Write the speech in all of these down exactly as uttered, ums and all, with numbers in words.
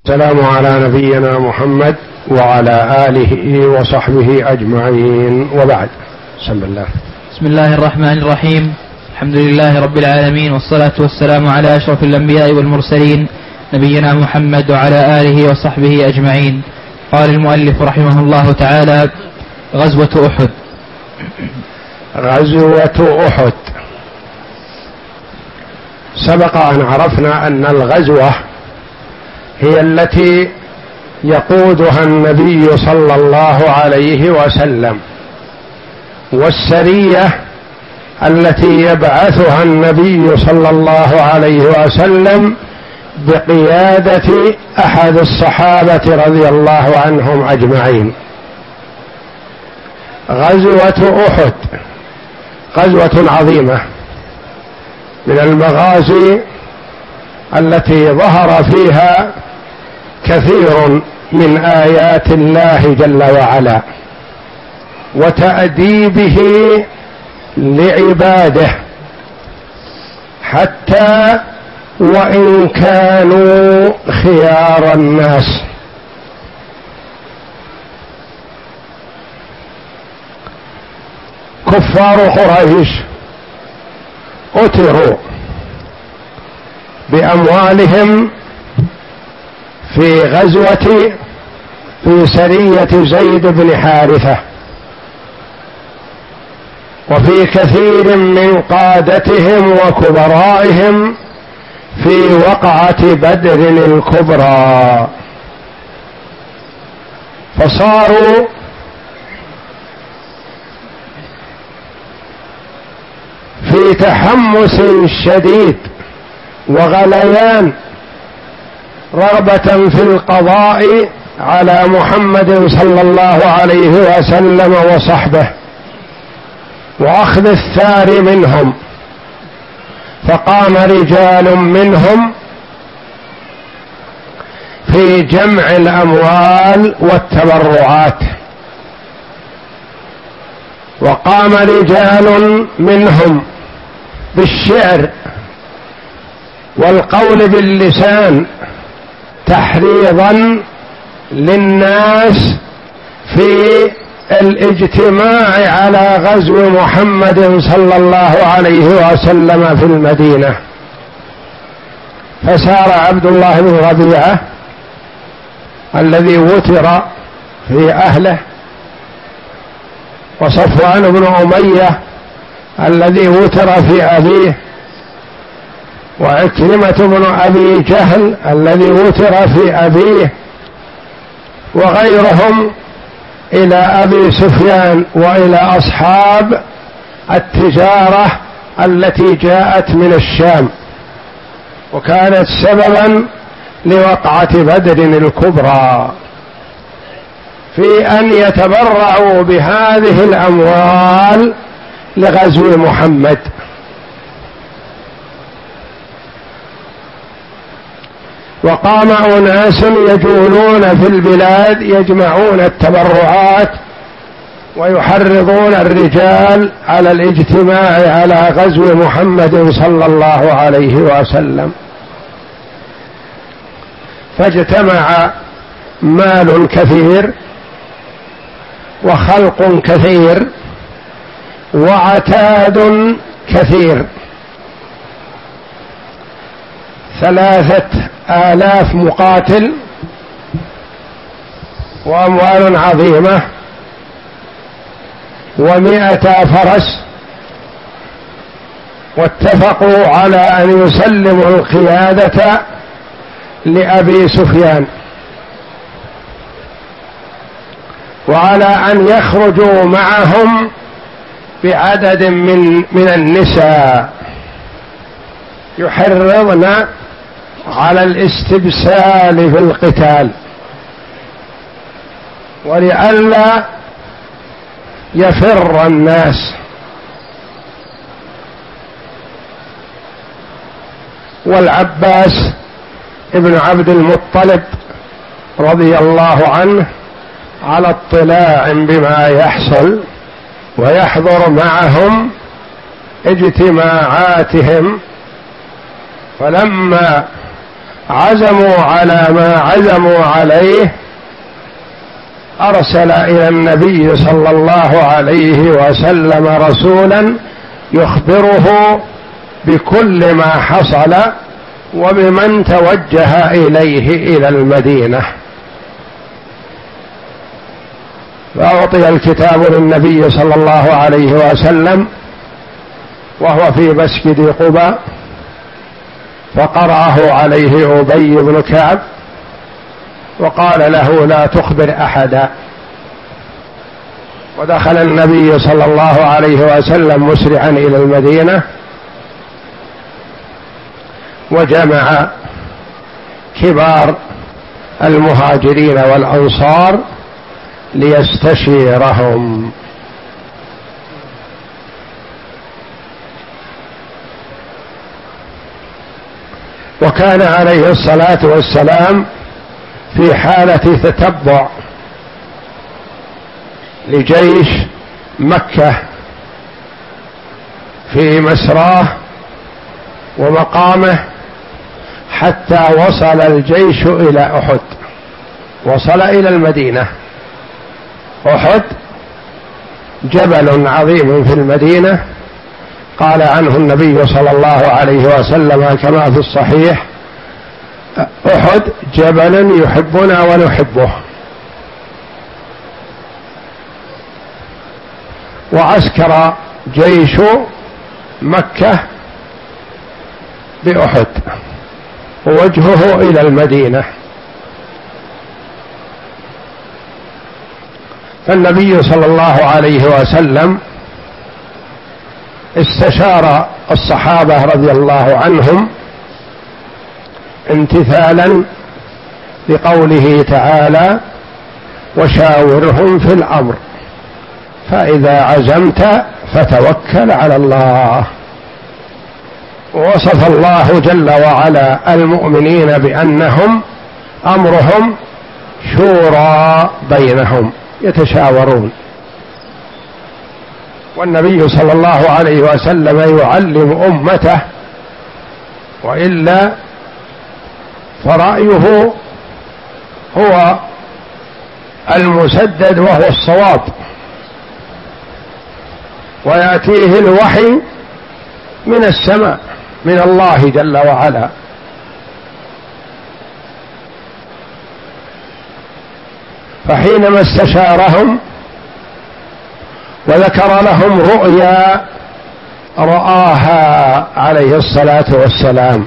السلام على نبينا محمد وعلى آله وصحبه أجمعين، وبعد. بسم الله بسم الله الرحمن الرحيم. الحمد لله رب العالمين، والصلاة والسلام على أشرف الأنبياء والمرسلين نبينا محمد وعلى آله وصحبه أجمعين. قال المؤلف رحمه الله تعالى: غزوة أحد. غزوة أحد سبق أن عرفنا أن الغزوة هي التي يقودها النبي صلى الله عليه وسلم، والسرية التي يبعثها النبي صلى الله عليه وسلم بقيادة أحد الصحابة رضي الله عنهم أجمعين. غزوة أحد غزوة عظيمة من المغازي التي ظهر فيها كثير من آيات الله جل وعلا وتأديبه لعباده، حتى وإن كانوا خيار الناس. كفار قريش أتروا بأموالهم في غزوة في سرية زيد بن حارثة، وفي كثير من قادتهم وكبرائهم في وقعة بدر الكبرى، فصاروا في تحمس شديد وغليان رغبة في القضاء على محمد صلى الله عليه وسلم وصحبه وأخذ الثار منهم. فقام رجال منهم في جمع الأموال والتبرعات، وقام رجال منهم بالشعر والقول باللسان تحريضا للناس في الاجتماع على غزو محمد صلى الله عليه وسلم في المدينة. فسار عبد الله بن ربيعة الذي وتر في أهله، وصفوان بن أمية الذي وتر في أبيه، وعكرمة بن أبي جهل الذي وتر في أبيه، وغيرهم إلى أبي سفيان وإلى أصحاب التجارة التي جاءت من الشام وكانت سببا لوقعة بدر الكبرى، في أن يتبرعوا بهذه الأموال لغزو محمد. وقام أناس يجولون في البلاد يجمعون التبرعات ويحرضون الرجال على الاجتماع على غزو محمد صلى الله عليه وسلم، فاجتمع مال كثير وخلق كثير وعتاد كثير، ثلاثة آلاف مقاتل وأموال عظيمة ومائة فرس، واتفقوا على أن يسلموا القيادة لأبي سفيان، وعلى أن يخرجوا معهم بعدد من من النساء يحرضن على الاستبسال في القتال، ولئلا يفر الناس. والعباس ابن عبد المطلب رضي الله عنه على اطلاع بما يحصل ويحضر معهم اجتماعاتهم، فلما عزموا على ما عزموا عليه أرسل إلى النبي صلى الله عليه وسلم رسولا يخبره بكل ما حصل وبمن توجه إليه إلى المدينة. فأعطي الكتاب للنبي صلى الله عليه وسلم وهو في مسجد قباء، فقرأه عليه أبي بن كعب وقال له لا تخبر أحدا. ودخل النبي صلى الله عليه وسلم مسرعا إلى المدينة وجمع كبار المهاجرين والأنصار ليستشيرهم. وكان عليه الصلاة والسلام في حالة تتبع لجيش مكة في مسراه ومقامه حتى وصل الجيش إلى أحد، وصل إلى المدينة. أحد جبل عظيم في المدينة، قال عنه النبي صلى الله عليه وسلم كما في الصحيح: أحد جبل يحبنا ونحبه. وعسكر جيش مكة بأحد ووجهه إلى المدينة. فالنبي صلى الله عليه وسلم استشار الصحابة رضي الله عنهم امتثالا لقوله تعالى: وشاورهم في الأمر فإذا عزمت فتوكل على الله. ووصف الله جل وعلا المؤمنين بأنهم أمرهم شورى بينهم، يتشاورون. والنبي صلى الله عليه وسلم يعلم أمته، وإلا فرأيه هو المسدد وهو الصواب، ويأتيه الوحي من السماء من الله جل وعلا. فحينما استشارهم وذكر لهم رؤيا رآها عليه الصلاة والسلام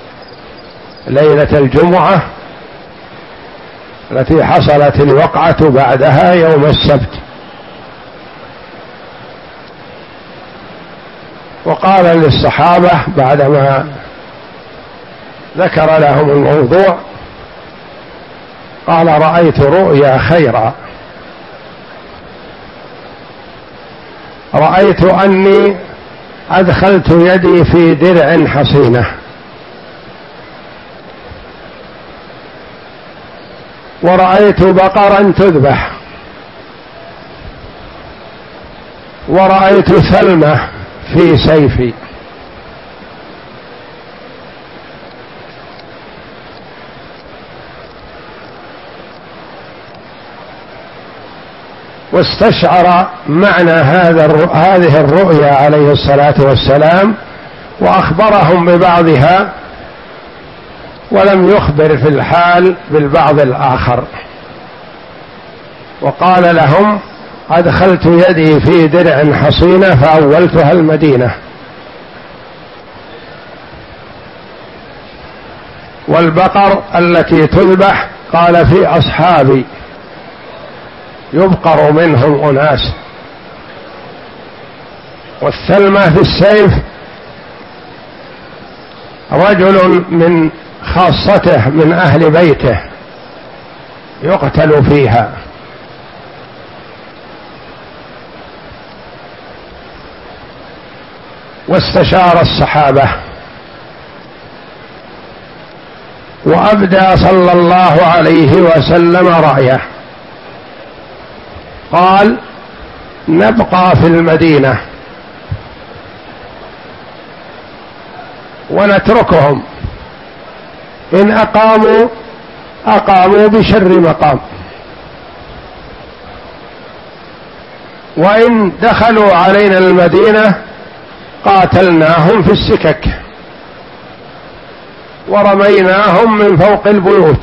ليلة الجمعة التي حصلت الوقعة بعدها يوم السبت، وقال للصحابة بعدما ذكر لهم الموضوع، قال: رأيت رؤيا خيرا، رأيت أني أدخلت يدي في درع حصينة، ورأيت بقرا تذبح، ورأيت ثلمة في سيفي. واستشعر معنى هذا هذه الرؤيا عليه الصلاة والسلام، وأخبرهم ببعضها ولم يخبر في الحال بالبعض الآخر. وقال لهم: أدخلت يدي في درع حصينة فأولتها المدينة، والبقر التي تذبح قال في أصحابي يبقر منهم أناس، والثلمة في السيف رجل من خاصته من أهل بيته يقتل فيها. واستشار الصحابة، وأبدى صلى الله عليه وسلم رأيه، قال: نبقى في المدينة ونتركهم إن أقاموا أقاموا بشر مقام، وإن دخلوا علينا المدينة قاتلناهم في السكك ورميناهم من فوق البيوت.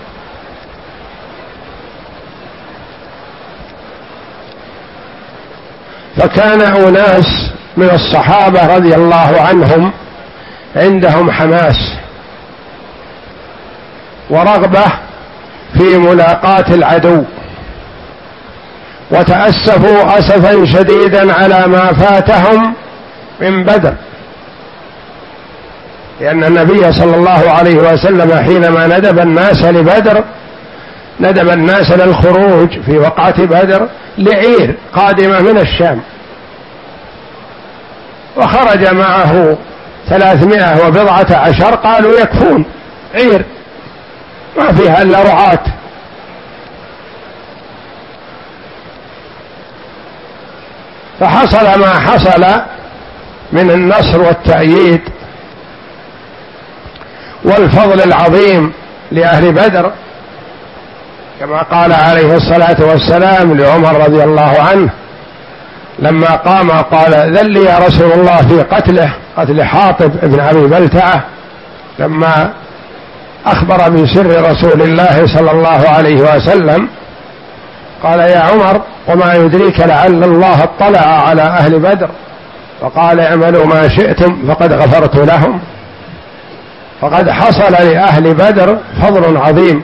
فكان أناس من الصحابة رضي الله عنهم عندهم حماس ورغبة في ملاقاة العدو، وتأسفوا أسفا شديدا على ما فاتهم من بدر، لأن النبي صلى الله عليه وسلم حينما ندب الناس لبدر ندب الناس للخروج في وقعة بدر لعير قادمة من الشام، وخرج معه ثلاثمائة وبضعة عشر، قالوا يكفون عير ما فيها إلا رعاة. فحصل ما حصل من النصر والتأييد والفضل العظيم لأهل بدر، كما قال عليه الصلاة والسلام لعمر رضي الله عنه لما قام قال: ذل يا رسول الله في قتله، قتل حاطب ابن أبي بلتعة، لما أخبر بسر رسول الله صلى الله عليه وسلم قال: يا عمر وما يدريك لعل الله اطلع على أهل بدر فقال: اعملوا ما شئتم فقد غفرت لهم. فقد حصل لأهل بدر فضل عظيم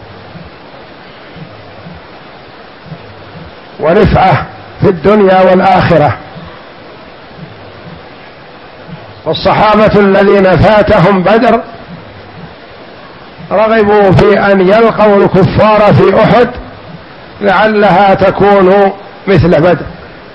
ورفعة في الدنيا والآخرة. والصحابة الذين فاتهم بدر رغبوا في أن يلقوا الكفار في أحد لعلها تكون مثل بدر،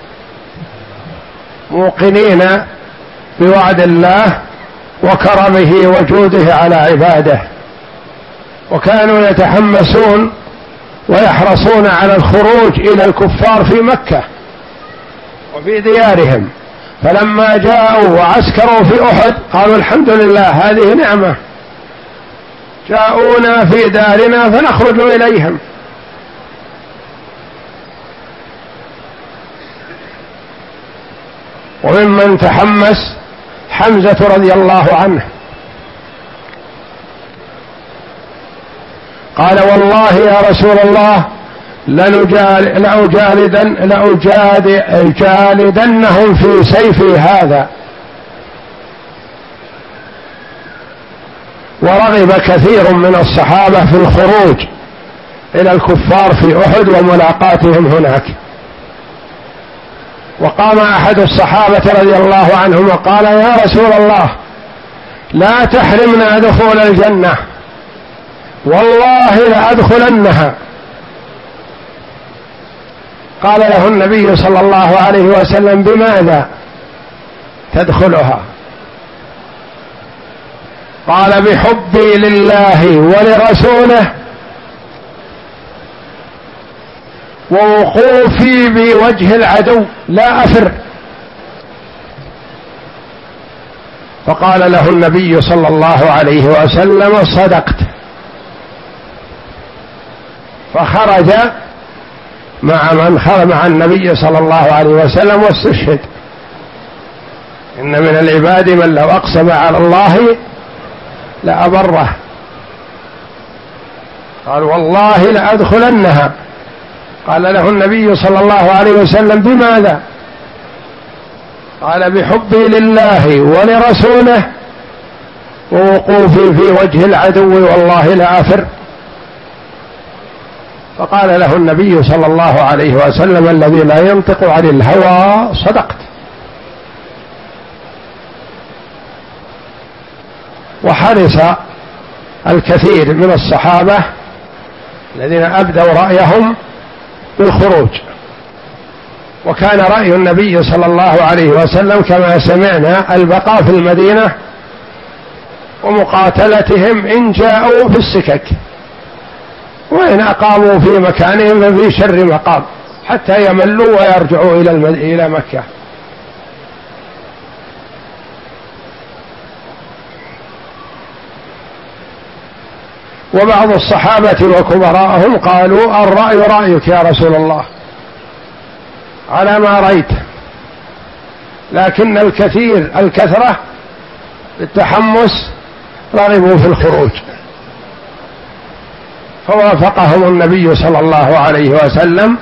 موقنين بوعد الله وكرمه وجوده على عباده، وكانوا يتحمسون ويحرصون على الخروج إلى الكفار في مكة وفي ديارهم. فلما جاءوا وعسكروا في أحد قالوا: الحمد لله هذه نعمة، جاءونا في دارنا فنخرج إليهم. وممن تحمس حمزة رضي الله عنه قال: والله يا رسول الله لنجال لأجالدن لأجالدنهم في سيفي هذا. ورغب كثير من الصحابة في الخروج إلى الكفار في أحد وملاقاتهم هناك. وقام أحد الصحابة رضي الله عنهم وقال: يا رسول الله لا تحرمنا دخول الجنة، والله لأدخلنها. قال له النبي صلى الله عليه وسلم: بماذا تدخلها؟ قال: بحبي لله ولرسوله ووقوفي بوجه العدو لا أفر. فقال له النبي صلى الله عليه وسلم: صدقت. فخرج مع من خرج مع النبي صلى الله عليه وسلم واستشهد. إن من العباد من لو أقسم على الله لأبره. قال: والله لأدخلنها. قال له النبي صلى الله عليه وسلم: بماذا؟ قال: بحبي لله ولرسوله ووقوفي في وجه العدو والله لا أفر. فقال له النبي صلى الله عليه وسلم: الذي لا ينطق عن الهوى صدقت. وحرص الكثير من الصحابة الذين أبدوا رأيهم بالخروج. وكان رأي النبي صلى الله عليه وسلم كما سمعنا البقاء في المدينة ومقاتلتهم إن جاءوا في السكك، وإن أقاموا في مكانهم ففي شر مقام حتى يملوا ويرجعوا إلى إلى مكة. وبعض الصحابة وكبراءهم قالوا الرأي رأيك يا رسول الله على ما رأيت، لكن الكثير الكثرة التحمس رغبوا في الخروج، فوافقهم النبي صلى الله عليه وسلم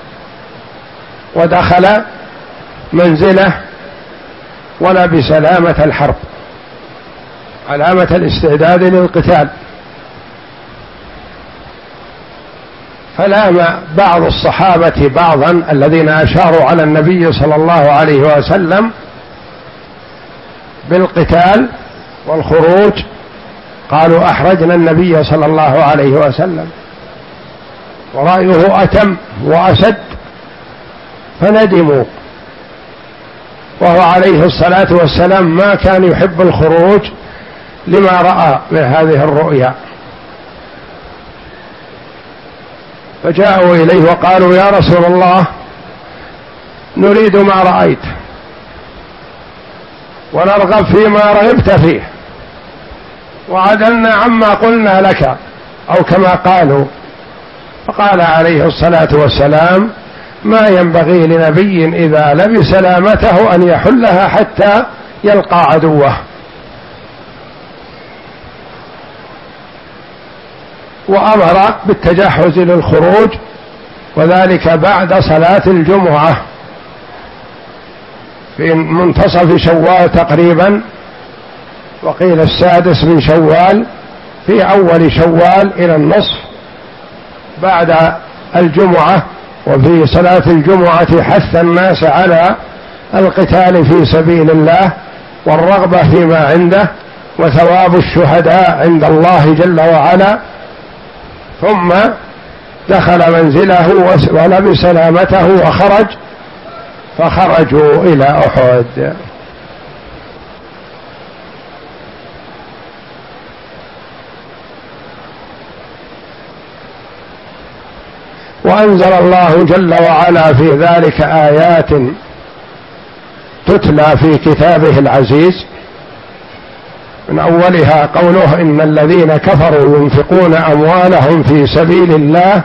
ودخل منزله ولبس لامة الحرب، علامة الاستعداد للقتال. فلام بعض الصحابة بعضا الذين أشاروا على النبي صلى الله عليه وسلم بالقتال والخروج، قالوا أحرجنا النبي صلى الله عليه وسلم، ورأيه أتم وأشد، فندموا. وهو عليه الصلاة والسلام ما كان يحب الخروج لما رأى من هذه الرؤيا، فجاءوا إليه وقالوا يا رسول الله نريد ما رأيت ونرغب فيما رغبت فيه، وعدلنا عما قلنا لك، أو كما قالوا. فقال عليه الصلاة والسلام ما ينبغي لنبي إذا لبس لامته أن يحلها حتى يلقى عدوه. وأمر بالتجهز للخروج، وذلك بعد صلاة الجمعة في منتصف شوال تقريبا، وقيل السادس من شوال، في أول شوال إلى النصف بعد الجمعة. وفي صلاة الجمعة حث الناس على القتال في سبيل الله والرغبة فيما عنده وثواب الشهداء عند الله جل وعلا. ثم دخل منزله ولبس لامته وخرج، فخرجوا إلى أحد. وأنزل الله جل وعلا في ذلك آيات تتلى في كتابه العزيز، من أولها قوله إن الذين كفروا ينفقون أموالهم في سبيل الله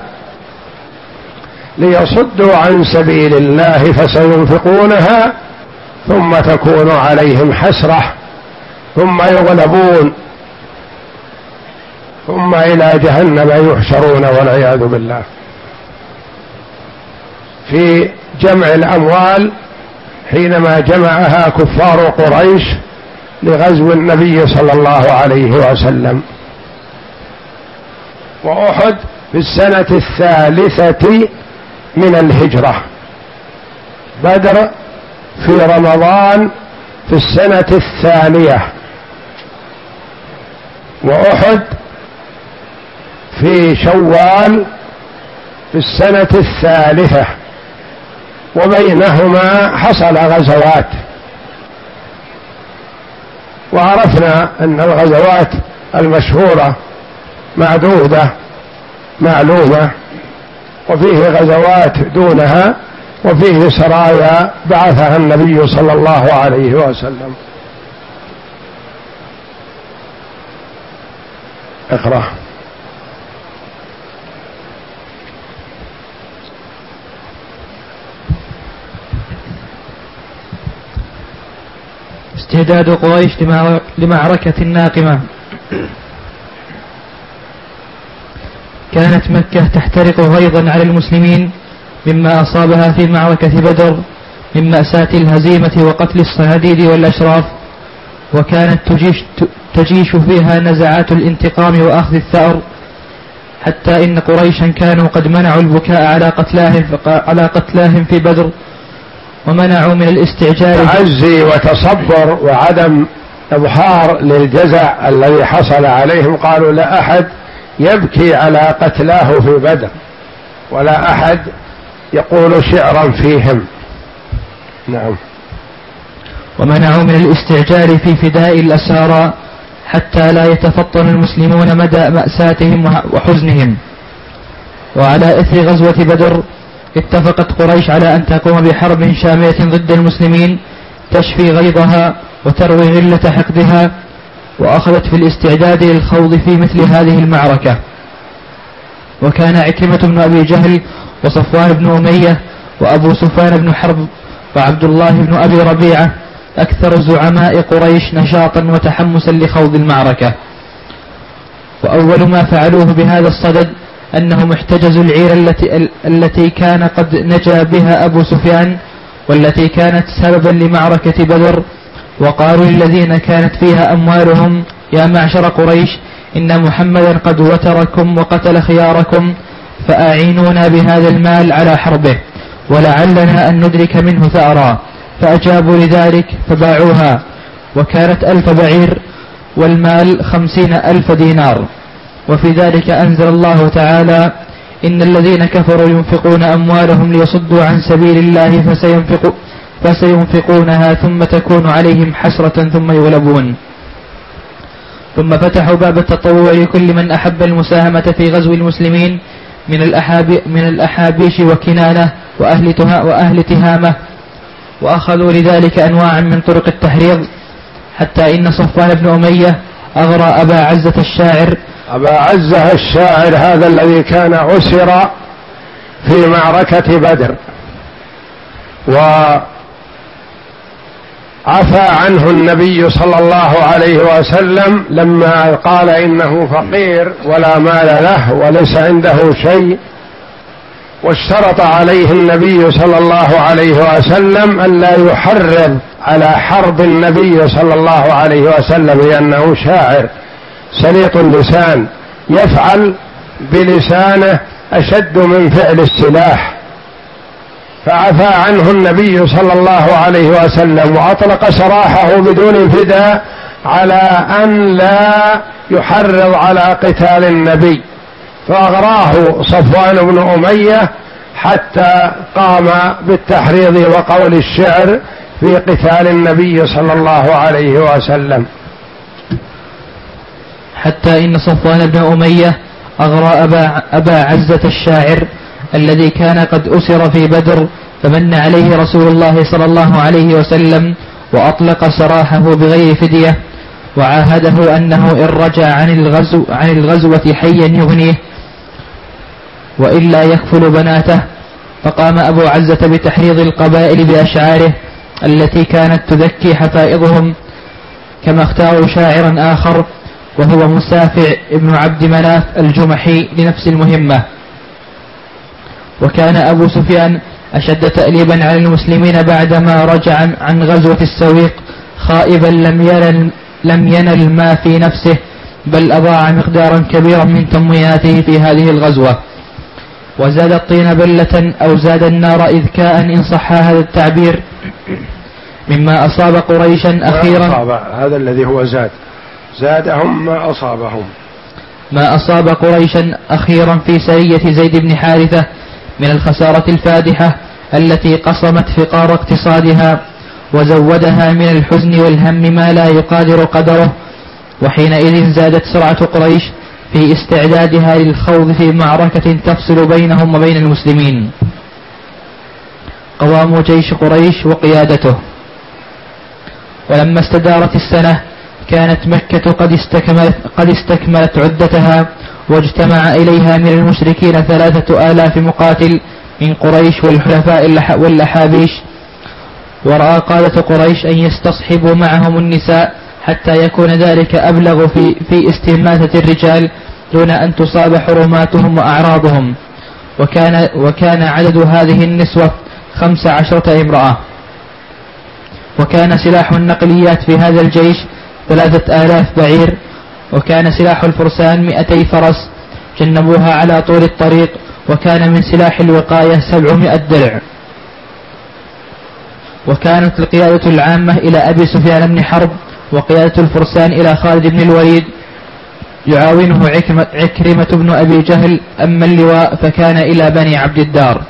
ليصدوا عن سبيل الله فسينفقونها ثم تكون عليهم حسرة ثم يغلبون ثم إلى جهنم يحشرون والعياذ بالله. في جمع الأموال حينما جمعها كفار قريش لغزو النبي صلى الله عليه وسلم. وأحد في السنة الثالثة من الهجرة، بدر في رمضان في السنة الثانية، وأحد في شوال في السنة الثالثة، وبينهما حصل غزوات. وعرفنا أن الغزوات المشهورة معدودة معلومة، وفيه غزوات دونها، وفيه سرايا بعثها النبي صلى الله عليه وسلم. اقرأ. استعداد قريش لمعركة ناقمة. كانت مكة تحترق غيظا على المسلمين مما أصابها في معركة بدر من مأساة الهزيمة وقتل الصناديد والأشراف، وكانت تجيش, تجيش فيها نزعات الانتقام وأخذ الثأر، حتى إن قريشا كانوا قد منعوا البكاء على قتلاهم, على قتلاهم في بدر، ومنعوا من الاستعجال تعزي وتصبر وعدم إظهار للجزع الذي حصل عليهم. قالوا لا أحد يبكي على قتلاه في بدر، ولا أحد يقول شعرا فيهم. نعم. ومنعوا من الاستعجال في فداء الأسارى حتى لا يتفطن المسلمون مدى مأساتهم وحزنهم. وعلى إثر غزوة بدر اتفقت قريش على أن تقوم بحرب شاملة ضد المسلمين تشفي غيظها وتروي غلة حقدها، وأخذت في الاستعداد للخوض في مثل هذه المعركة. وكان عكرمة بن أبي جهل وصفوان بن أمية وأبو سفيان بن حرب وعبد الله بن أبي ربيعة أكثر زعماء قريش نشاطا وتحمسا لخوض المعركة. وأول ما فعلوه بهذا الصدد أنهم احتجزوا العير التي, التي كان قد نجا بها أبو سفيان والتي كانت سببا لمعركة بدر، وقالوا للذين كانت فيها أموالهم: يا معشر قريش، إن محمدا قد وتركم وقتل خياركم، فأعينونا بهذا المال على حربه، ولعلنا أن ندرك منه ثأرا. فأجابوا لذلك فباعوها، وكانت ألف بعير والمال خمسين ألف دينار. وفي ذلك أنزل الله تعالى: إن الذين كفروا ينفقون أموالهم ليصدوا عن سبيل الله فسينفقوا فسينفقونها ثم تكون عليهم حسرة ثم يغلبون. ثم فتحوا باب التطوع لكل من أحب المساهمة في غزو المسلمين من الأحاب من الأحابيش وكنانة وأهل, وأهل تهامة، وأخذوا لذلك أنواعا من طرق التحريض، حتى إن صفوان بن أمية أغرى أبا عزة الشاعر أبا عزة الشاعر هذا الذي كان أسر في معركة بدر، وعفى عنه النبي صلى الله عليه وسلم لما قال إنه فقير ولا مال له وليس عنده شيء، واشترط عليه النبي صلى الله عليه وسلم أن لا يحرض على حرب النبي صلى الله عليه وسلم، لأنه شاعر سليط اللسان يفعل بلسانه أشد من فعل السلاح، فعفى عنه النبي صلى الله عليه وسلم وأطلق سراحه بدون فداء على أن لا يحرض على قتال النبي، فأغراه صفوان بن أمية حتى قام بالتحريض وقول الشعر في قتال النبي صلى الله عليه وسلم. حتى إن صفوان بن أمية أغرى أبا, أبا عزة الشاعر الذي كان قد أسر في بدر، فمن عليه رسول الله صلى الله عليه وسلم وأطلق سراحه بغير فدية، وعاهده أنه إن رجع عن الغزو عن الغزوة حيا يغنيه وإلا يكفل بناته. فقام أبو عزة بتحريض القبائل بأشعاره التي كانت تذكي حفائظهم، كما اختاروا شاعرا آخر وهو مسافع ابن عبد مناف الجمحي لنفس المهمة. وكان أبو سفيان أشد تأليبا على المسلمين بعدما رجع عن غزوة السويق خائبا لم ينل, لم ينل ما في نفسه، بل أضاع مقدارا كبيرا من تمويناته في هذه الغزوة، وزاد الطين بلة أو زاد النار إذكاء إن صح هذا التعبير، مما أصاب قريشا أخيرا. أصاب هذا الذي هو زاد زادهم ما أصابهم ما أصاب قريشا أخيرا في سرية زيد بن حارثة من الخسارة الفادحة التي قصمت فقار اقتصادها وزودها من الحزن والهم ما لا يقادر قدره. وحينئذ زادت سرعة قريش في استعدادها للخوض في معركة تفصل بينهم وبين المسلمين. قوام جيش قريش وقيادته. ولما استدارت السنة كانت مكة قد استكملت, قد استكملت عدتها، واجتمع إليها من المشركين ثلاثة آلاف مقاتل من قريش والحلفاء والأحابيش. ورأى قادة قريش أن يستصحبوا معهم النساء حتى يكون ذلك أبلغ في, في استماتة الرجال دون أن تصاب حرماتهم وأعراضهم. وكان, وكان عدد هذه النسوة خمس عشرة امرأة. وكان سلاح النقليات في هذا الجيش ثلاثة آلاف بعير، وكان سلاح الفرسان مئتي فرس جنبوها على طول الطريق، وكان من سلاح الوقاية سبعمائة درع. وكانت القيادة العامة إلى أبي سفيان بن حرب، وقيادة الفرسان إلى خالد بن الوليد، يعاونه عكرمة بن أبي جهل، أما اللواء فكان إلى بني عبد الدار.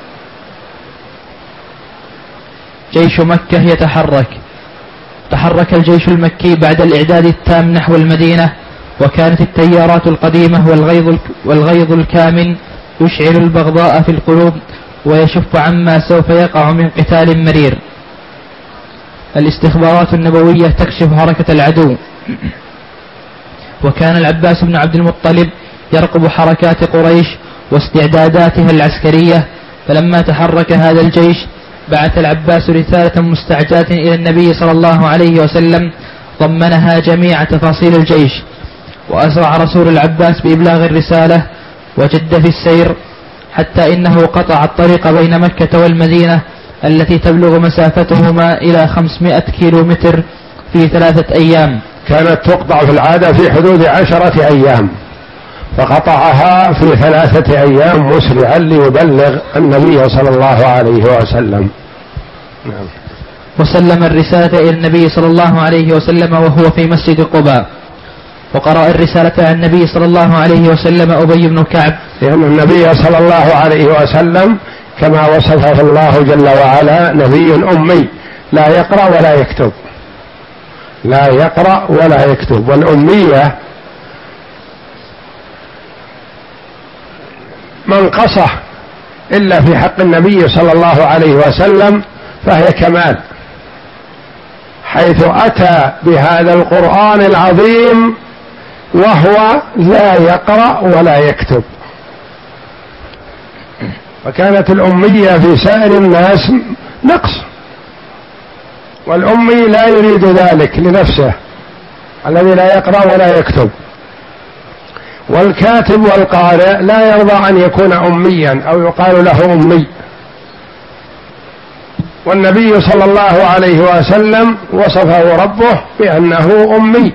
جيش مكة يتحرك. تحرك الجيش المكي بعد الإعداد التام نحو المدينة، وكانت التيارات القديمة والغيظ, والغيظ الكامن يشعل البغضاء في القلوب ويشف عما سوف يقع من قتال مرير. الاستخبارات النبوية تكشف حركة العدو وكان العباس بن عبد المطلب يرقب حركات قريش واستعداداتها العسكرية، فلما تحرك هذا الجيش بعث العباس رسالة مستعجلة إلى النبي صلى الله عليه وسلم ضمنها جميع تفاصيل الجيش، وأسرع رسول العباس بإبلاغ الرسالة وجد في السير حتى إنه قطع الطريق بين مكة والمدينة التي تبلغ مسافتهما إلى خمسمائة كيلو متر في ثلاثة أيام. كانت تقطع في العادة في حدود عشرة أيام، فقطعها في ثلاثة أيام مسرعا ليبلغ النبي صلى الله عليه وسلم. نعم. وسلم الرسالة إلى النبي صلى الله عليه وسلم وهو في مسجد قباء، وقرأ الرسالة على النبي صلى الله عليه وسلم أبي بن كعب، لأن النبي صلى الله عليه وسلم كما وصفه الله جل وعلا نبي أمي لا يقرأ ولا يكتب، لا يقرأ ولا يكتب. والأمية منقصة إلا في حق النبي صلى الله عليه وسلم فهي كمال، حيث أتى بهذا القرآن العظيم وهو لا يقرأ ولا يكتب. فكانت الأمية في سائر الناس نقص، والأمي لا يريد ذلك لنفسه، الذي لا يقرأ ولا يكتب. والكاتب والقارئ لا يرضى أن يكون أميا أو يقال له أمي. والنبي صلى الله عليه وسلم وصفه ربه بأنه أمي،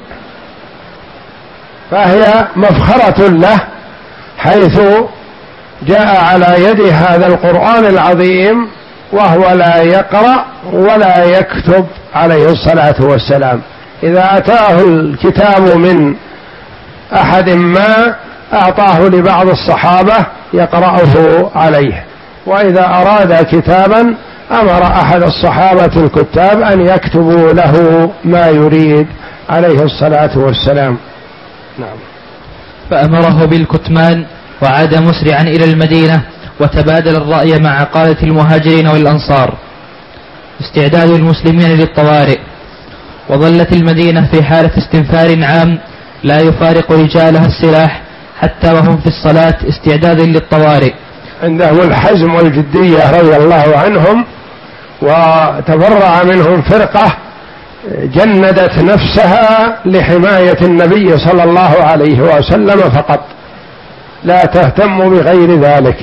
فهي مفخرة له حيث جاء على يد هذا القرآن العظيم وهو لا يقرأ ولا يكتب عليه الصلاة والسلام. إذا أتاه الكتاب من أحد ما أعطاه لبعض الصحابة يقرأه عليه، وإذا أراد كتابا أمر أحد الصحابة الكتاب أن يكتبوا له ما يريد عليه الصلاة والسلام. نعم. فأمره بالكتمان وعاد مسرعا إلى المدينة، وتبادل الرأي مع قادة المهاجرين والأنصار. استعداد المسلمين للطوارئ. وظلت المدينة في حالة استنفار عام لا يفارق رجالها السلاح حتى وهم في الصلاة استعدادا للطوارئ. عندهم الحزم والجدية رضي الله عنهم، وتفرع منهم فرقة جندت نفسها لحماية النبي صلى الله عليه وسلم فقط، لا تهتم بغير ذلك.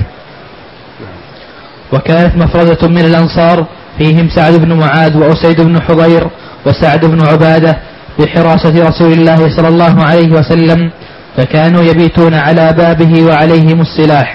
وكانت مفرزة من الأنصار فيهم سعد بن معاذ وأسيد بن حضير وسعد بن عبادة بحراسة رسول الله صلى الله عليه وسلم، فكانوا يبيتون على بابه وعليهم السلاح.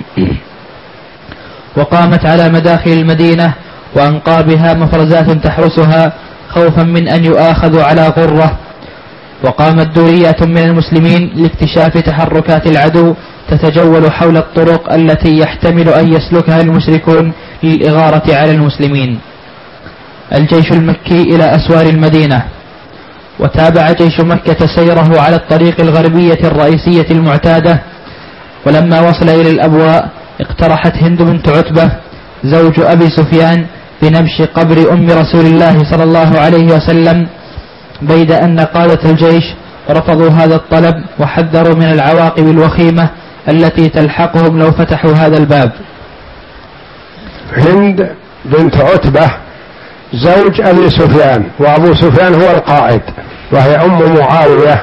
وقامت على مداخل المدينة وأنقابها مفرزات تحرسها خوفا من أن يؤاخذوا على غرة. وقامت دورية من المسلمين لاكتشاف تحركات العدو تتجول حول الطرق التي يحتمل أن يسلكها المشركون للإغارة على المسلمين. الجيش المكي إلى أسوار المدينة. وتابع جيش مكة سيره على الطريق الغربية الرئيسية المعتادة، ولما وصل إلى الأبواء اقترحت هند بنت عتبة زوج أبي سفيان بنبش قبر أم رسول الله صلى الله عليه وسلم، بيد أن قادة الجيش رفضوا هذا الطلب وحذروا من العواقب الوخيمة التي تلحقهم لو فتحوا هذا الباب. هند بنت عتبة زوج أبي سفيان، وأبو سفيان هو القائد، وهي أم معاوية.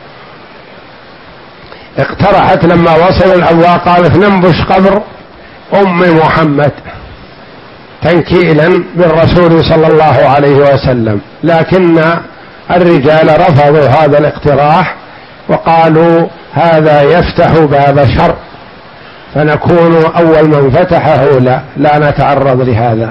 اقترحت لما وصل الأبواء قالت ننبش قبر أم محمد تنكيلا بالرسول صلى الله عليه وسلم، لكن الرجال رفضوا هذا الاقتراح وقالوا هذا يفتح باب شر، فنكون أول من فتحه لا, لا نتعرض لهذا.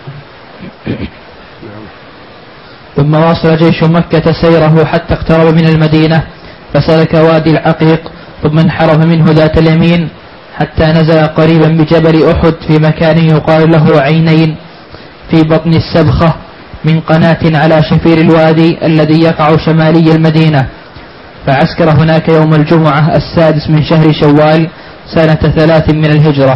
ثم واصل جيش مكة سيره حتى اقترب من المدينة، فسلك وادي العقيق، ثم انحرف منه ذات اليمين حتى نزل قريبا بجبل أحد في مكان يقال له عينين في بطن السبخة من قناة على شفير الوادي الذي يقع شمالي المدينة، فعسكر هناك يوم الجمعة السادس من شهر شوال سنة ثلاث من الهجرة.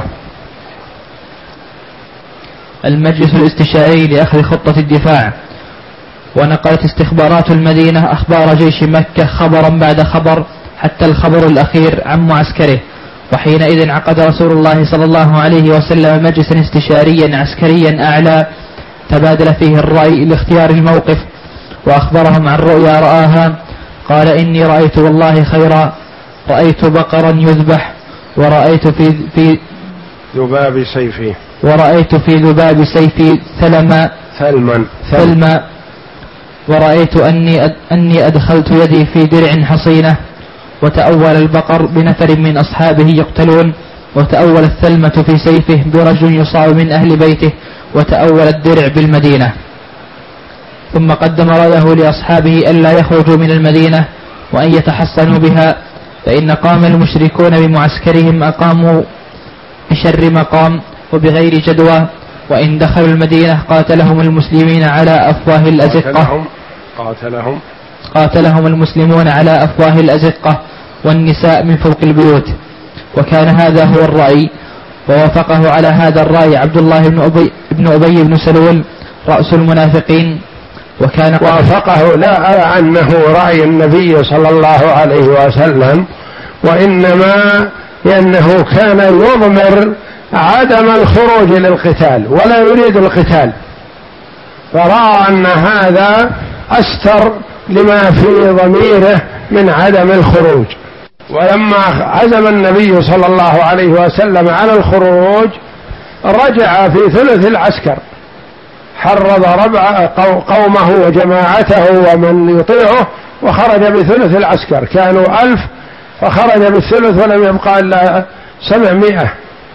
المجلس الاستشاري لأخذ خطة الدفاع. ونقلت استخبارات المدينة أخبار جيش مكة خبرا بعد خبر حتى الخبر الأخير عن معسكره. وحينئذ عقد رسول الله صلى الله عليه وسلم مجلسا استشاريا عسكريا أعلى تبادل فيه الرأي لاختيار الموقف، وأخبرهم عن رؤيا رآها. قال: إني رأيت والله خيرا، رأيت بقرا يذبح، ورأيت في, في ذباب سيفي ورأيت في ذباب سيفي ثلما ثلما ثلما ورأيت أني, أني أدخلت يدي في درع حصينة. وتأول البقر بنفر من أصحابه يقتلون، وتأول الثلمة في سيفه برجل يصاب من أهل بيته، وتأول الدرع بالمدينة. ثم قدم رأيه لأصحابه ألا يخرجوا من المدينة وأن يتحصنوا بها، فإن قام المشركون بمعسكرهم أقاموا بشر مقام وبغير جدوى، وإن دخلوا المدينة قاتلهم المسلمين على أفواه الأزقة قاتلهم قاتلهم المسلمون على أفواه الأزقة والنساء من فوق البيوت. وكان هذا هو الرأي، ووافقه على هذا الرأي عبد الله بن أبي بن, أبي بن سلول رأس المنافقين. وكان وافقه لا أنه رأي النبي صلى الله عليه وسلم، وإنما لأنه كان يضمر عدم الخروج للقتال ولا يريد القتال، فرأى أن هذا أستر لما في ضميره من عدم الخروج. ولما عزم النبي صلى الله عليه وسلم على الخروج رجع في ثلث العسكر، حرض ربع قومه وجماعته ومن يطيعه، وخرج بثلث العسكر، كانوا ألف فخرج بالثلث ولم يبقى إلا سبعمائة.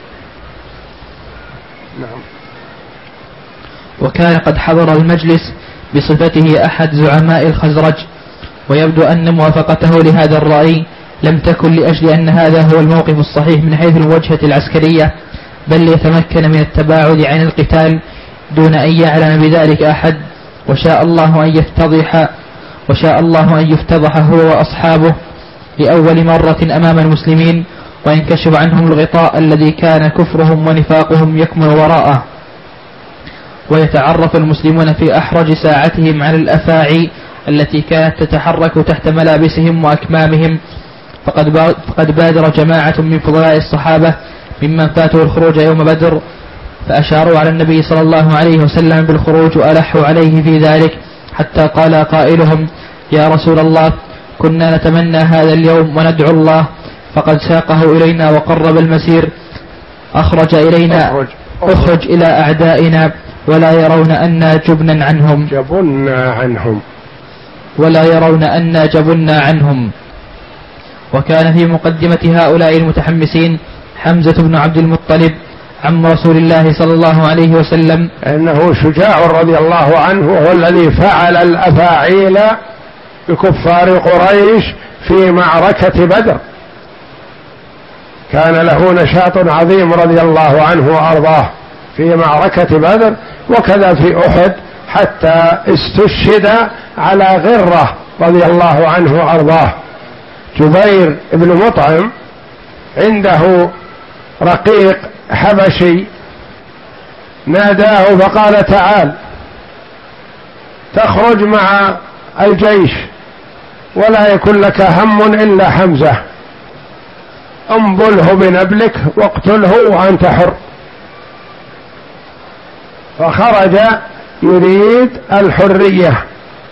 نعم. وكان قد حضر المجلس بصفته أحد زعماء الخزرج، ويبدو أن موافقته لهذا الرأي لم تكن لأجل أن هذا هو الموقف الصحيح من حيث الوجهة العسكرية، بل ليتمكن من التباعد عن القتال دون أن يعلم بذلك أحد. وشاء الله أن يفتضح وشاء الله أن يفتضح هو وأصحابه لأول مرة أمام المسلمين، وينكشف عنهم الغطاء الذي كان كفرهم ونفاقهم يكمن وراءه، ويتعرف المسلمون في أحرج ساعتهم على الأفاعي التي كانت تتحرك تحت ملابسهم وأكمامهم. فقد فقد بادر جماعة من فضلاء الصحابة ممن فاتوا الخروج يوم بدر، فأشاروا على النبي صلى الله عليه وسلم بالخروج وألحوا عليه في ذلك، حتى قال قائلهم: يا رسول الله، كنا نتمنى هذا اليوم وندعو الله، فقد ساقه إلينا وقرب المسير، أخرج إلينا أخرج, أخرج إلى أعدائنا ولا يرون أنا جبنا عنهم جبنا عنهم ولا يرون أنا جبنا عنهم. وكان في مقدمة هؤلاء المتحمسين حمزة بن عبد المطلب عم رسول الله صلى الله عليه وسلم، إنه شجاع رضي الله عنه، وهو الذي فعل الأفاعيل بكفار قريش في معركة بدر، كان له نشاط عظيم رضي الله عنه وأرضاه في معركة بدر، وكذا في أحد، حتى استشهد على غرة رضي الله عنه وأرضاه. جبير بن مطعم عنده رقيق حبشي ناداه فقال: تعال تخرج مع الجيش ولا يكن لك هم إلا حمزة، انبله بنبلك واقتله وأنت حر. فخرج يريد الحرية،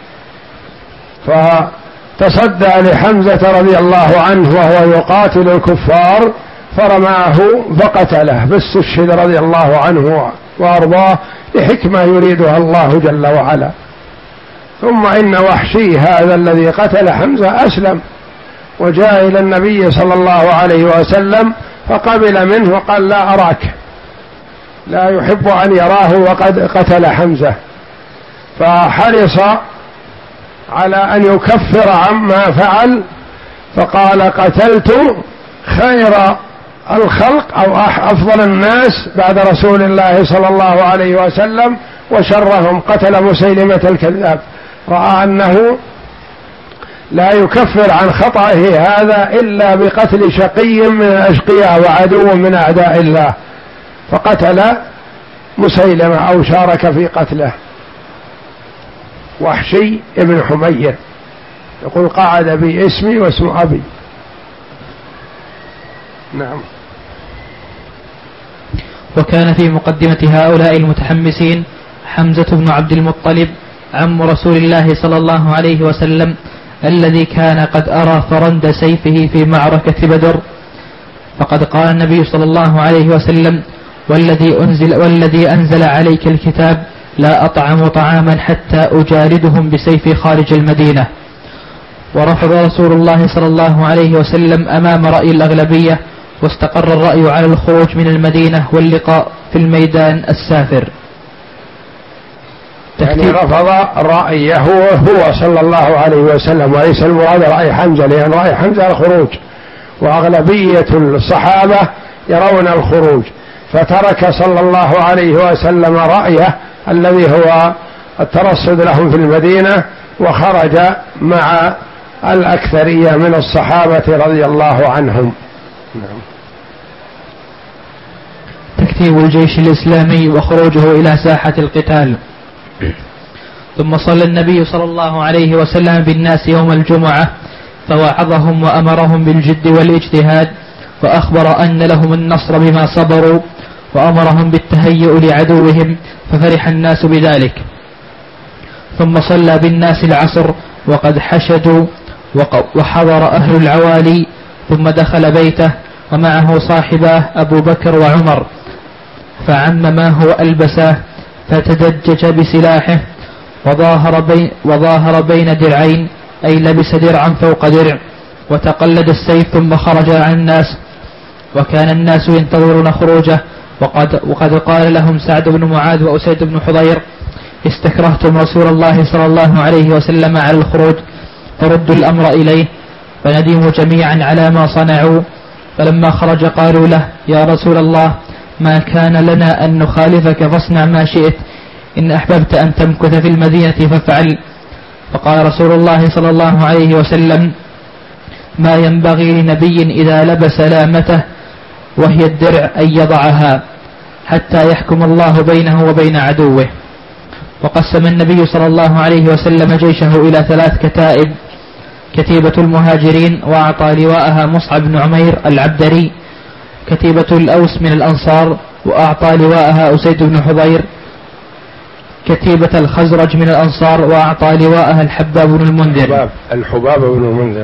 فتصدى لحمزة رضي الله عنه وهو يقاتل الكفار، فرماه فقتله، فاستشهد رضي الله عنه وأرضاه لحكمة يريدها الله جل وعلا. ثم إن وحشي هذا الذي قتل حمزة أسلم وجاء إلى النبي صلى الله عليه وسلم فقبل منه وقال: لا أراك، لا يحب أن يراه وقد قتل حمزة، فحرص على أن يكفر عما فعل، فقال: قتلت خير الخلق أو أفضل الناس بعد رسول الله صلى الله عليه وسلم، وشرهم قتل مسيلمة الكذاب. رأى أنه لا يكفر عن خطأه هذا إلا بقتل شقي من الأشقياء وعدو من أعداء الله، فقتل مسيلمة أو شارك في قتله. وحشي ابن حمير، يقول قعد بي اسمي واسم أبي. نعم. وكان في مقدمة هؤلاء المتحمسين حمزة بن عبد المطلب عم رسول الله صلى الله عليه وسلم، الذي كان قد أرى فرند سيفه في معركة بدر. فقد قال النبي صلى الله عليه وسلم: والذي أنزل, والذي أنزل عليك الكتاب لا أطعم طعاما حتى أجالدهم بسيفي خارج المدينة. ورفض رسول الله صلى الله عليه وسلم أمام رأي الأغلبية، واستقر الرأي على الخروج من المدينة واللقاء في الميدان السافر. يعني رفض رأيه هو صلى الله عليه وسلم، وليس المراد رأي حمزة، لأن رأي حمزة الخروج، وأغلبية الصحابة يرون الخروج، فترك صلى الله عليه وسلم رأيه الذي هو الترصد لهم في المدينة، وخرج مع الأكثرية من الصحابة رضي الله عنهم. نعم. تكتيب الجيش الإسلامي وخروجه إلى ساحة القتال. ثم صلى النبي صلى الله عليه وسلم بالناس يوم الجمعة، فوعظهم وأمرهم بالجد والاجتهاد، وأخبر أن لهم النصر بما صبروا، وأمرهم بالتهيؤ لعدوهم، ففرح الناس بذلك. ثم صلى بالناس العصر وقد حشدوا، وحضر أهل العوالي، ثم دخل بيته ومعه صاحباه أبو بكر وعمر، فعم ما هو ألبساه، فتدجج بسلاحه، وظاهر بين, وظاهر بين درعين، أي لبس درعا فوق درع، وتقلد السيف، ثم خرج عن الناس. وكان الناس ينتظرون خروجه، وقد, وقد قال لهم سعد بن معاذ وأسيد بن حضير: استكرهتم رسول الله صلى الله عليه وسلم على الخروج، فردوا الأمر إليه. فندموا جميعا على ما صنعوا. فلما خرج قالوا له: يا رسول الله، ما كان لنا أن نخالفك، فاصنع ما شئت، إن أحببت أن تمكث في المدينة فافعل. فقال رسول الله صلى الله عليه وسلم: ما ينبغي لنبي إذا لبس لامته وهي الدرع أن يضعها حتى يحكم الله بينه وبين عدوه. وقسم النبي صلى الله عليه وسلم جيشه إلى ثلاث كتائب: كتيبة المهاجرين وأعطى لواءها مصعب بن عمير العبدري، كتيبة الأوس من الأنصار وأعطى لواءها أسيد بن حضير، كتيبة الخزرج من الأنصار وأعطى لواءها الحباب بن المنذر الحباب بن المنذر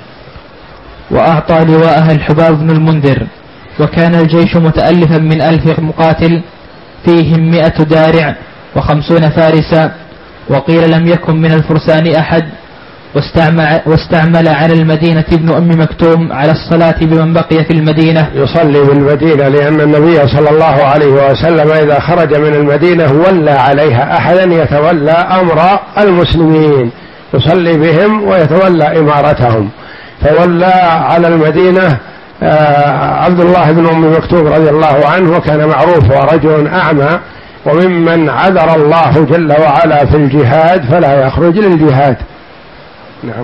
وأعطى لواءها الحباب بن المنذر. وكان الجيش متألفا من ألف مقاتل، فيهم مئة دارع وخمسون فارسا، وقيل لم يكن من الفرسان أحد. واستعمل, واستعمل على المدينة ابن أم مكتوم على الصلاة بمن بقي في المدينة، يصلي بالمدينة، لأن النبي صلى الله عليه وسلم إذا خرج من المدينة ولى عليها أحدا يتولى أمر المسلمين، يصلي بهم ويتولى إمارتهم. فولى على المدينة عبد الله بن أم مكتوم رضي الله عنه، وكان معروف ورجل أعمى، وممن عذر الله جل وعلا في الجهاد فلا يخرج للجهاد. نعم.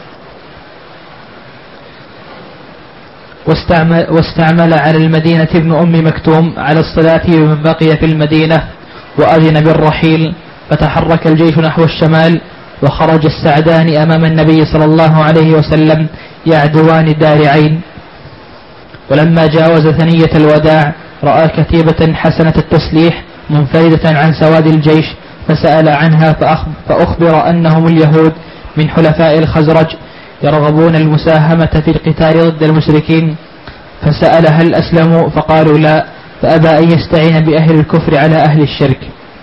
واستعمل, واستعمل على المدينة ابن أم مكتوم على الصلاة بمن بقي في المدينة، وأذن بالرحيل، فتحرك الجيش نحو الشمال، وخرج السعدان أمام النبي صلى الله عليه وسلم يعدوان دارعين. ولما جاوز ثنية الوداع رأى كتيبة حسنة التسليح منفردة عن سواد الجيش، فسأل عنها، فأخبر أنهم اليهود من حلفاء الخزرج يرغبون المساهمة في القتال ضد المشركين. فسأل هل أسلموا، فقالوا لا، فأبى أن يستعين بأهل الكفر على أهل الشرك.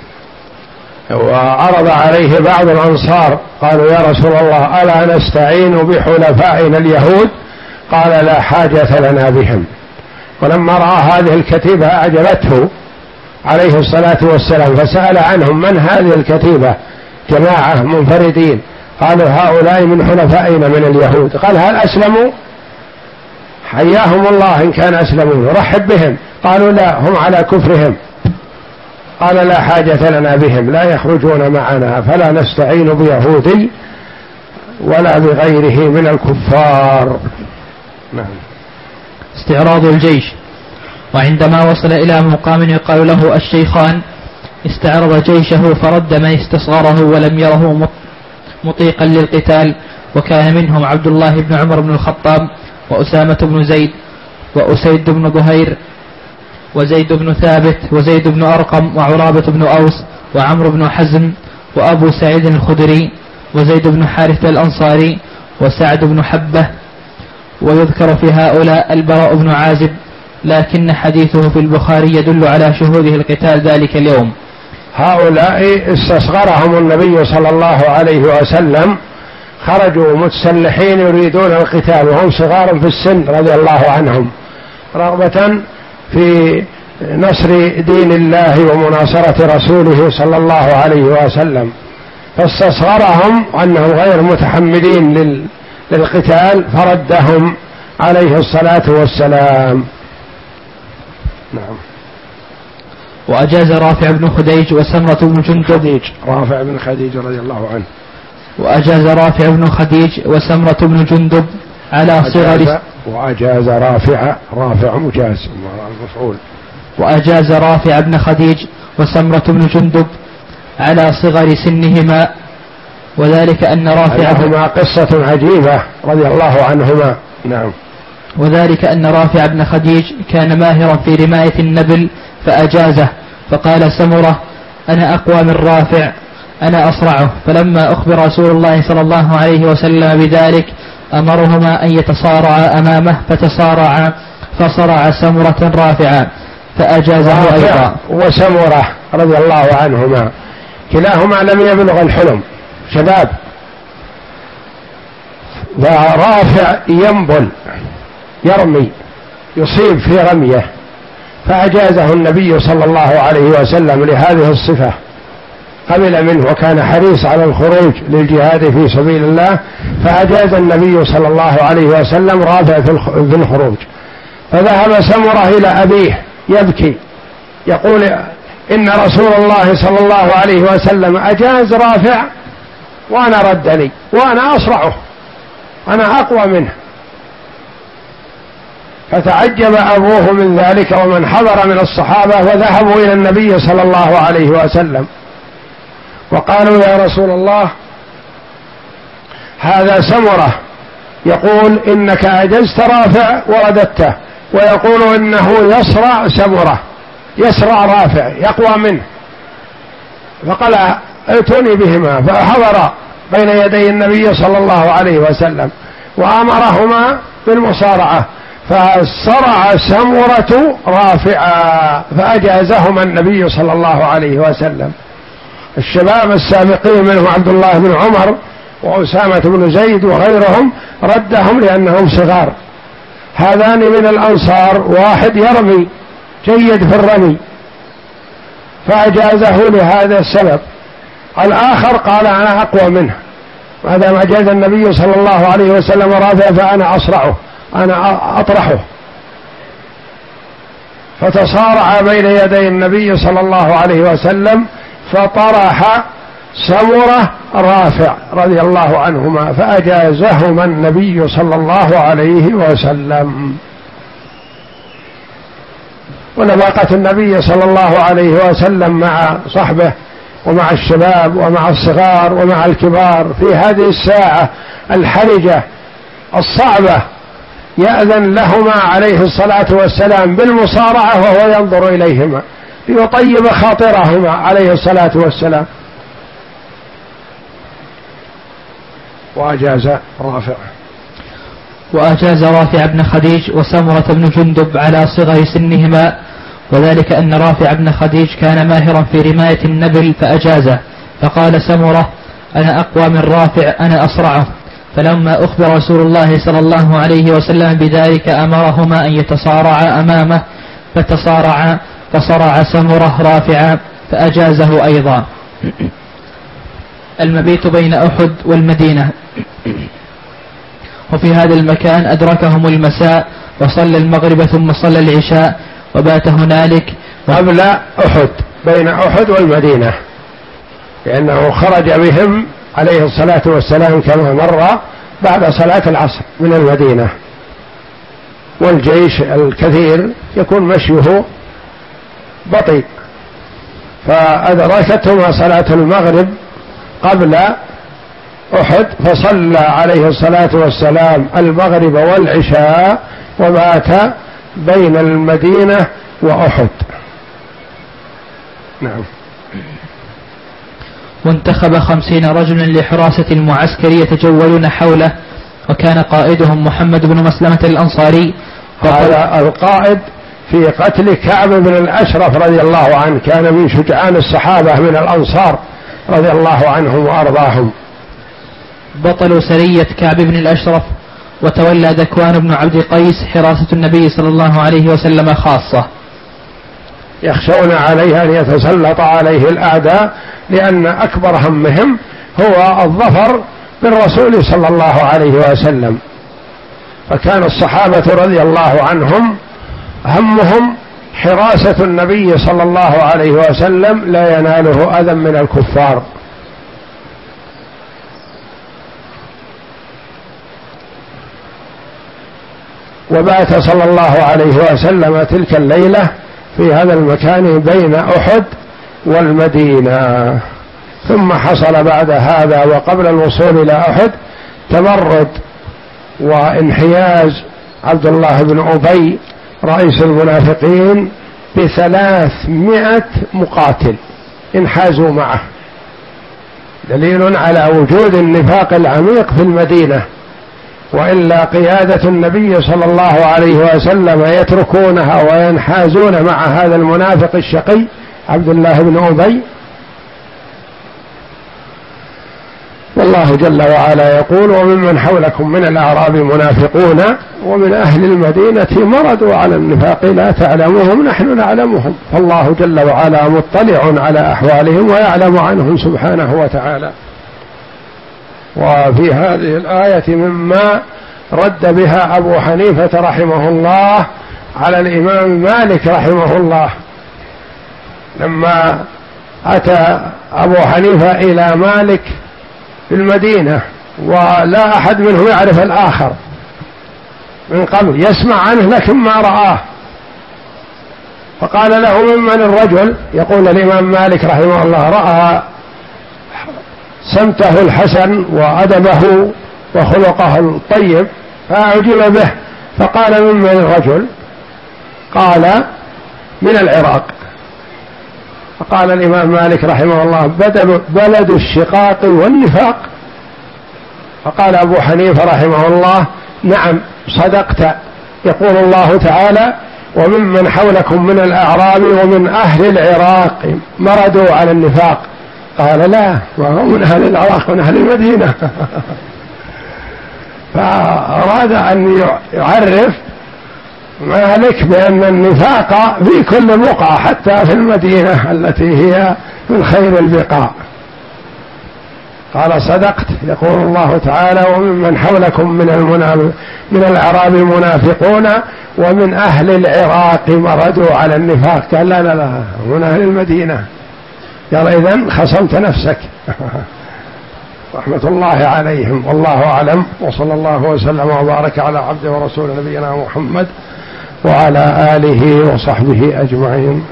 وعرض عليه بعض الأنصار قالوا: يا رسول الله، ألا نستعين بحلفائنا اليهود؟ قال: لا حاجة لنا بهم. ولما رأى هذه الكتيبة أعجبته عليه الصلاة والسلام، فسأل عنهم: من هذه الكتيبة؟ جماعة منفردين. قالوا: هؤلاء من حلفائنا من اليهود. قال: هل أسلموا؟ حياهم الله إن كان أسلموا، رحب بهم. قالوا: لا، هم على كفرهم. قال: لا حاجة لنا بهم، لا يخرجون معنا، فلا نستعين بيهودي ولا بغيره من الكفار. نعم. استعراض الجيش. وعندما وصل إلى مقام يقال له الشيخان، استعرض جيشه فرد من استصغره ولم يره مطيقا للقتال، وكان منهم عبد الله بن عمر بن الخطاب وأسامة بن زيد وأسيد بن ظهير وزيد بن ثابت وزيد بن أرقم وعرابة بن أوس وعمرو بن حزم وأبو سعيد الخدري وزيد بن حارثة الأنصاري وسعد بن حبة. ويذكر في هؤلاء البراء بن عازب، لكن حديثه في البخاري يدل على شهوده القتال ذلك اليوم. هؤلاء استصغرهم النبي صلى الله عليه وسلم، خرجوا متسلحين يريدون القتال وهم صغار في السن رضي الله عنهم، رغبة في نصر دين الله ومناصرة رسوله صلى الله عليه وسلم، فاستصغرهم أنهم غير متحملين للقتال فردهم عليه الصلاة والسلام. نعم. وأجاز رافع بن خديج وسمرة بن جندب خديج رافع بن خديج رضي الله عنه. وأجاز رافع بن خديج وسمرة بن جندب على صغر. وأجاز رافع رافع مجاز مفعول. وأجاز رافع بن خديج وسمرة بن جندب على صغر سنهما، وذلك أن رافع لهما قصة عجيبة رضي الله عنهما. نعم. وذلك أن رافع بن خديج كان ماهرا في رماية النبل فأجازه، فقال سمرة: أنا أقوى من رافع، أنا أصرعه. فلما أخبر رسول الله صلى الله عليه وسلم بذلك أمرهما أن يتصارعا أمامه، فتصارعا فصرع سمرة رافعا فأجازه أيضا. وسمرة رضي الله عنهما كلاهما لم يبلغ الحلم، شباب، ورافع ينبل يرمي يصيب في رميه، فأجازه النبي صلى الله عليه وسلم لهذه الصفة، قبل منه وكان حريص على الخروج للجهاد في سبيل الله، فأجاز النبي صلى الله عليه وسلم رافع في الخروج. فذهب سمرة إلى أبيه يبكي يقول: إن رسول الله صلى الله عليه وسلم أجاز رافع وأنا ردني وأنا أصرعه، أنا أقوى منه. فتعجب أبوه من ذلك ومن حضر من الصحابة، وذهبوا إلى النبي صلى الله عليه وسلم وقالوا: يا رسول الله، هذا سمرة يقول إنك أجزت رافع ورددته، ويقول إنه يصرع سمرة، يصرع رافع يقوى منه. فقال: ائتوني بهما. فحضر بين يدي النبي صلى الله عليه وسلم وأمرهما بالمصارعة، فصرع سمرة رافعا فأجازهما النبي صلى الله عليه وسلم. الشباب السابقين منهم عبد الله بن عمر وأسامة بن زيد وغيرهم ردهم لأنهم صغار. هذان من الأنصار واحد يرمي جيد في الرمي فأجازه لهذا السبب، الآخر قال: أنا أقوى منه، وهذا ما أجاز النبي صلى الله عليه وسلم رافع فأنا أصرعه، أنا أطرحه. فتصارع بين يدي النبي صلى الله عليه وسلم فطرح سمرة رافع رضي الله عنهما فأجازهما النبي صلى الله عليه وسلم. ونباقة النبي صلى الله عليه وسلم مع صحبه ومع الشباب ومع الصغار ومع الكبار في هذه الساعة الحرجة الصعبة، يأذن لهما عليه الصلاة والسلام بالمصارعة وهو ينظر إليهما ليطيب خاطرهما عليه الصلاة والسلام. وأجاز رافع وأجاز رافع بن خديج وسمرة بن جندب على صغر سنهما، وذلك أن رافع بن خديج كان ماهرا في رماية النبل فأجازه، فقال سمرة: أنا أقوى من رافع، أنا أصرعه. فلما أخبر رسول الله صلى الله عليه وسلم بذلك أمرهما أن يتصارعا أمامه، فتصارعا فصرع سمرة رافعا فأجازه أيضا. المبيت بين أحد والمدينة. وفي هذا المكان أدركهم المساء وصلى المغرب ثم صلى العشاء وبات هنالك قبل أحد، بين أحد والمدينة، لأنه خرج بهم عليه الصلاة والسلام كما مر بعد صلاة العصر من المدينة، والجيش الكثير يكون مشيه بطيء فأدركتهما صلاة المغرب قبل أحد، فصلى عليه الصلاة والسلام المغرب والعشاء ومات بين المدينة وأحد. نعم. وانتخب خمسين رجلا لحراسة المعسكر يتجولون حوله، وكان قائدهم محمد بن مسلمة الأنصاري. هذا القائد في قتل كعب بن الأشرف رضي الله عنه، كان من شجعان الصحابة من الأنصار رضي الله عنهم وأرضاهم. بطل سرية كعب بن الأشرف. وتولى ذكوان بن عبد قيس حراسة النبي صلى الله عليه وسلم خاصة، يخشون عليه أن يتسلط عليه الأعداء، لأن أكبر همهم هو الظفر بالرسول صلى الله عليه وسلم. فكان الصحابة رضي الله عنهم همهم حراسة النبي صلى الله عليه وسلم لا يناله أذى من الكفار. وبات صلى الله عليه وسلم تلك الليلة في هذا المكان بين أحد والمدينة. ثم حصل بعد هذا وقبل الوصول إلى أحد تمرد وانحياز عبد الله بن أبي رئيس المنافقين بثلاثمائة مقاتل انحازوا معه، دليل على وجود النفاق العميق في المدينة. وإلا قيادة النبي صلى الله عليه وسلم يتركونها وينحازون مع هذا المنافق الشقي عبد الله بن أبي؟ والله جل وعلا يقول: وممن حولكم من الأعراب منافقون ومن أهل المدينة مردوا على النفاق لا تعلمهم نحن نعلمهم. فالله جل وعلا مطلع على أحوالهم ويعلم عنهم سبحانه وتعالى. وفي هذه الآية مما رد بها أبو حنيفة رحمه الله على الإمام مالك رحمه الله، لما أتى أبو حنيفة إلى مالك في المدينة ولا أحد منهم يعرف الآخر من قبل، يسمع عنه لكن ما رآه، فقال له: ممن الرجل؟ يقول الإمام مالك رحمه الله: رأى سمته الحسن وأدبه وخلقه الطيب فأعجب به، فقال: ممن الرجل؟ قال: من العراق. فقال الإمام مالك رحمه الله: بلد الشقاق والنفاق. فقال أبو حنيفة رحمه الله: نعم صدقت، يقول الله تعالى: وممن حولكم من الأعراب ومن أهل العراق مردوا على النفاق. قال: لا، وهو من أهل العراق ومن أهل المدينة. فأراد أن يعرف مالك بأن النفاق في كل بقعة حتى في المدينة التي هي من خير البقاع. قال: صدقت، يقول الله تعالى: وممن حولكم من المنافق من الأعراب منافقون ومن أهل العراق مردوا على النفاق. قال: لا لا لا، من أهل المدينة. قال: إذن خصمت نفسك. رحمة الله عليهم، والله أعلم، وصلى الله وسلم وبارك على عبده ورسول نبينا محمد وعلى آله وصحبه أجمعين.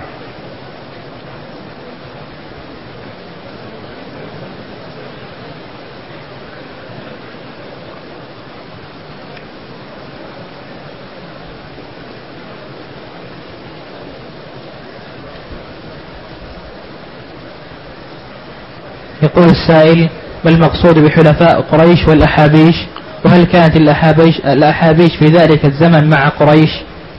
يقول السائل: ما المقصود بحلفاء قريش والأحابيش؟ وهل كانت الأحابيش, الأحابيش في ذلك الزمن مع قريش؟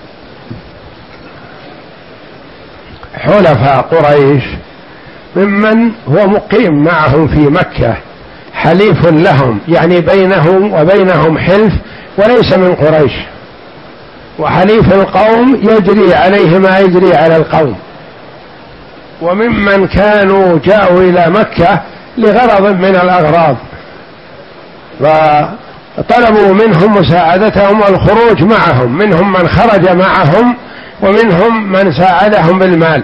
حلفاء قريش ممن هو مقيم معهم في مكة، حليف لهم، يعني بينهم وبينهم حلف وليس من قريش، وحليف القوم يجري عليه ما يجري على القوم. وممن كانوا جاءوا إلى مكة لغرض من الأغراض فطلبوا منهم مساعدتهم والخروج معهم، منهم من خرج معهم ومنهم من ساعدهم بالمال.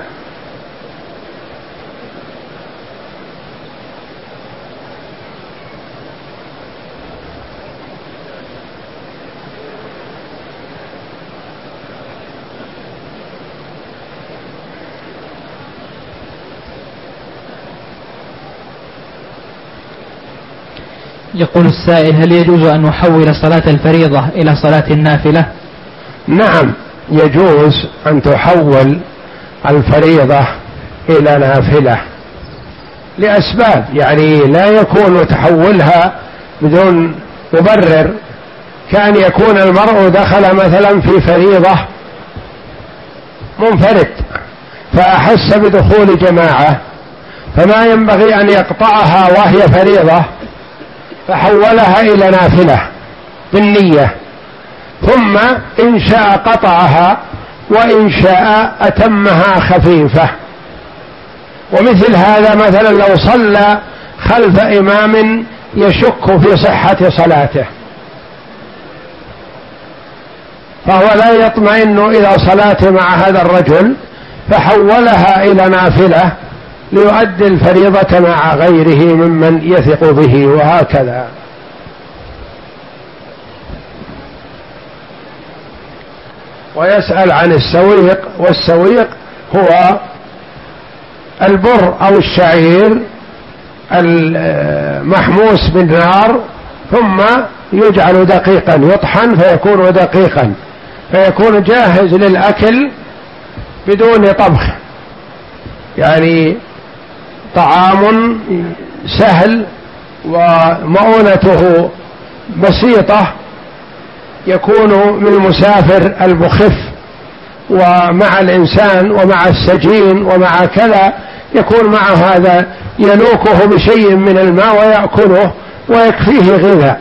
يقول السائل: هل يجوز أن نحول صلاة الفريضة إلى صلاة النافلة؟ نعم، يجوز أن تحول الفريضة إلى نافلة لأسباب، يعني لا يكون تحولها بدون مبرر، كأن يكون المرء دخل مثلا في فريضة منفرد فأحس بدخول جماعة، فما ينبغي أن يقطعها وهي فريضة فحولها إلى نافلة بالنية، ثم إن شاء قطعها وإن شاء أتمها خفيفة. ومثل هذا مثلا لو صلى خلف إمام يشك في صحة صلاته فهو لا يطمئن إلى صلاته مع هذا الرجل فحولها إلى نافلة ليؤدي الفريضة مع غيره ممن يثق به، وهكذا. ويسأل عن السويق، والسويق هو البر أو الشعير المحموس بالنار ثم يجعل دقيقا، يطحن فيكون دقيقا، فيكون جاهز للأكل بدون طبخ، يعني طعام سهل ومؤونته بسيطة، يكون من المسافر المخف ومع الإنسان ومع السجين ومع كذا، يكون مع هذا ينوكه بشيء من الماء ويأكله ويكفيه غذاء.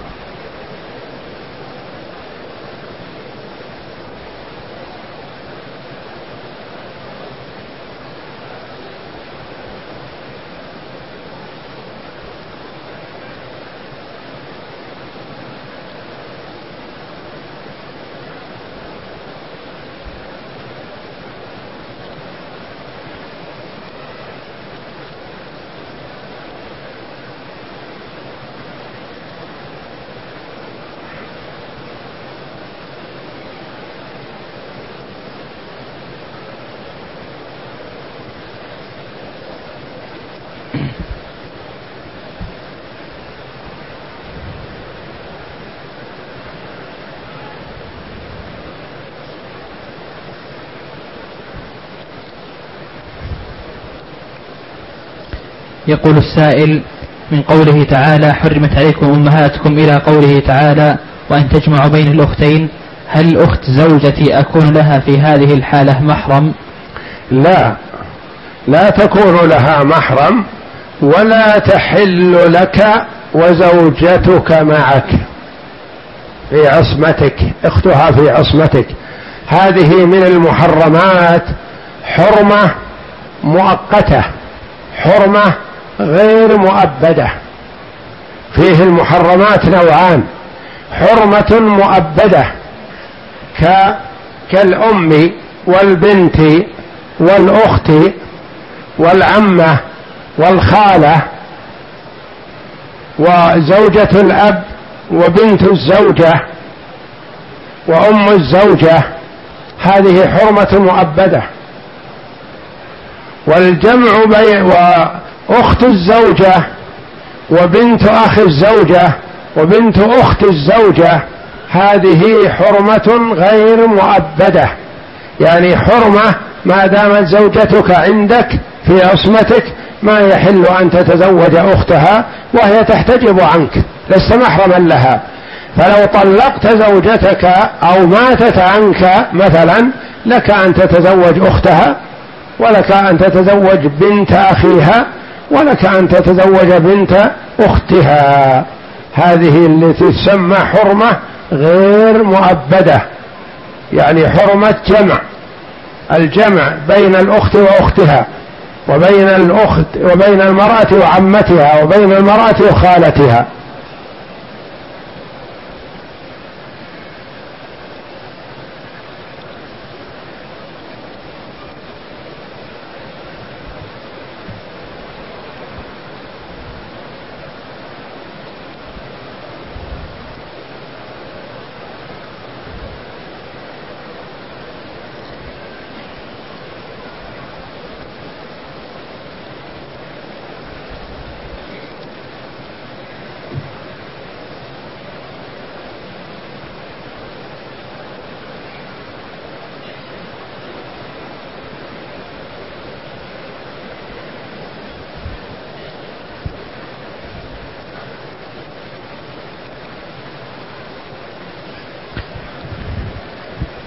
يقول السائل: من قوله تعالى: حرمت عليكم أمهاتكم، إلى قوله تعالى: وأن تجمعوا بين الأختين، هل أخت زوجتي أكون لها في هذه الحالة محرم؟ لا، لا تكون لها محرم، ولا تحل لك وزوجتك معك في عصمتك، اختها في عصمتك، هذه من المحرمات، حرمة مؤقتة، حرمة غير مؤبدة. فيه المحرمات نوعان: حرمة مؤبدة ك... كالأم والبنت والأخت والعمة والخالة وزوجة الأب وبنت الزوجة وأم الزوجة، هذه حرمة مؤبدة. والجمع بين وأخت الزوجة وبنت أخي الزوجة وبنت أخت الزوجة، هذه حرمة غير مؤبدة، يعني حرمة ما دامت زوجتك عندك في عصمتك ما يحل أن تتزوج أختها وهي تحتجب عنك، لست محرما لها. فلو طلقت زوجتك أو ماتت عنك مثلا لك أن تتزوج أختها، ولك أن تتزوج بنت أخيها، ولك أن تتزوج بنت أختها، هذه التي تسمى حرمة غير مؤبدة، يعني حرمة جمع، الجمع بين الأخت وأختها، وبين الأخت وبين المرأة وعمتها، وبين المرأة وخالتها.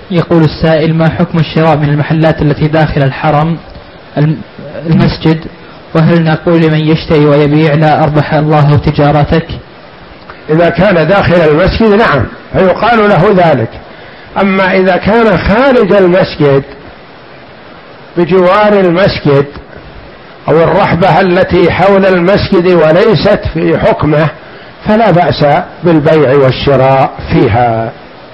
يقول السائل: ما حكم الشراء من المحلات التي داخل الحرم المسجد؟ وهل نقول لمن يشتري ويبيع: لا أربح الله تجارتك؟ إذا كان داخل المسجد نعم فيقال له ذلك. أما إذا كان خارج المسجد بجوار المسجد أو الرحبة التي حول المسجد وليست في حكمه فلا بأس بالبيع والشراء فيها.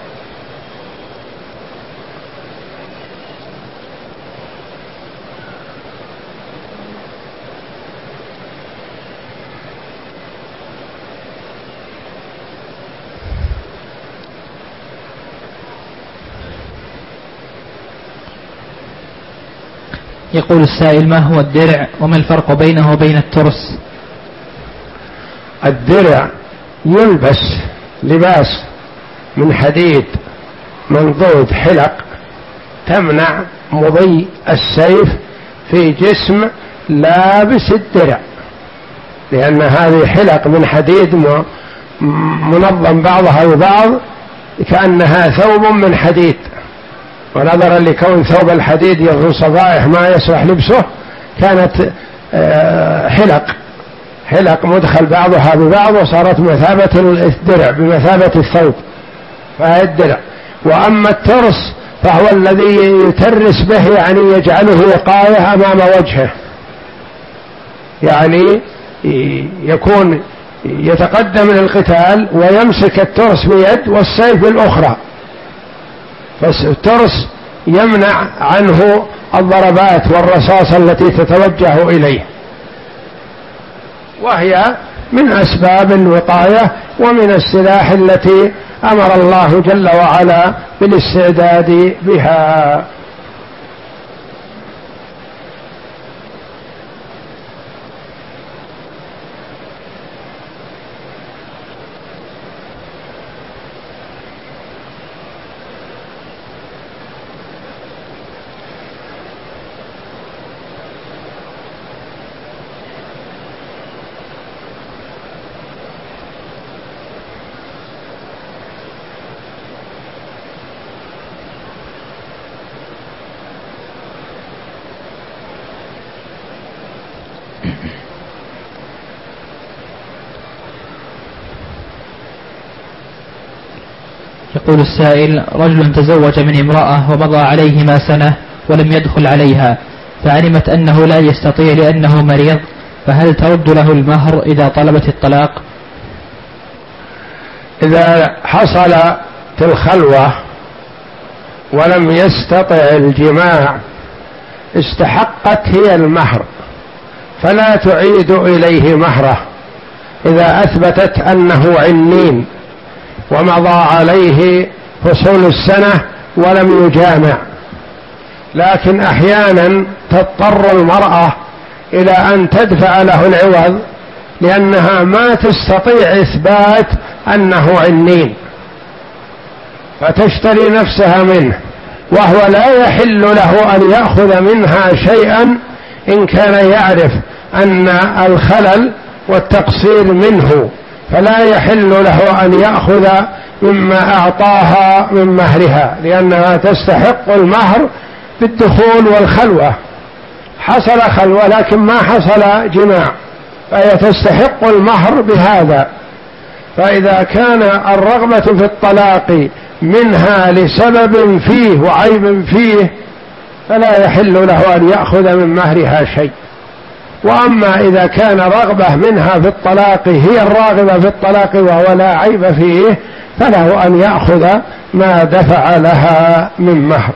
يقول السائل: ما هو الدرع وما الفرق بينه وبين الترس؟ الدرع يلبس لباس من حديد منضود حلق تمنع مضي السيف في جسم لابس الدرع، لأن هذه حلق من حديد منظم بعضها ببعض كأنها ثوب من حديد، ونظرا لكون ثوب الحديد يظهر صفائح ما يصلح لبسه كانت حلق حلق مدخل بعضها ببعض وصارت مثابة الدرع بمثابة الثوب، فهي الدرع. وأما الترس فهو الذي يترس به، يعني يجعله وقاية أمام وجهه، يعني يكون يتقدم للقتال ويمسك الترس بيد والسيف بالأخرى، فالترس يمنع عنه الضربات والرصاص التي تتوجه إليه، وهي من أسباب الوقاية ومن السلاح التي أمر الله جل وعلا بالاستعداد بها. يقول السائل: رجل تزوج من امرأة ومضى عليهما سنة ولم يدخل عليها، فعلمت أنه لا يستطيع لأنه مريض، فهل ترد له المهر إذا طلبت الطلاق؟ إذا حصلت الخلوة ولم يستطع الجماع استحقت هي المهر، فلا تعيد إليه مهره إذا أثبتت أنه عنين ومضى عليه فصول السنة ولم يجامع. لكن أحيانا تضطر المرأة إلى أن تدفع له العوض لأنها ما تستطيع إثبات أنه عنين، فتشتري نفسها منه، وهو لا يحل له أن يأخذ منها شيئا إن كان يعرف أن الخلل والتقصير منه، فلا يحل له أن يأخذ مما أعطاها من مهرها، لأنها تستحق المهر بالدخول والخلوة. حصل خلوة لكن ما حصل جماع، فهي تستحق المهر بهذا. فإذا كان الرغبة في الطلاق منها لسبب فيه وعيب فيه فلا يحل له أن يأخذ من مهرها شيء. وأما إذا كان رغبة منها في الطلاق هي الراغبة في الطلاق وهو لا عيب فيه فله أن يأخذ ما دفع لها من مهر.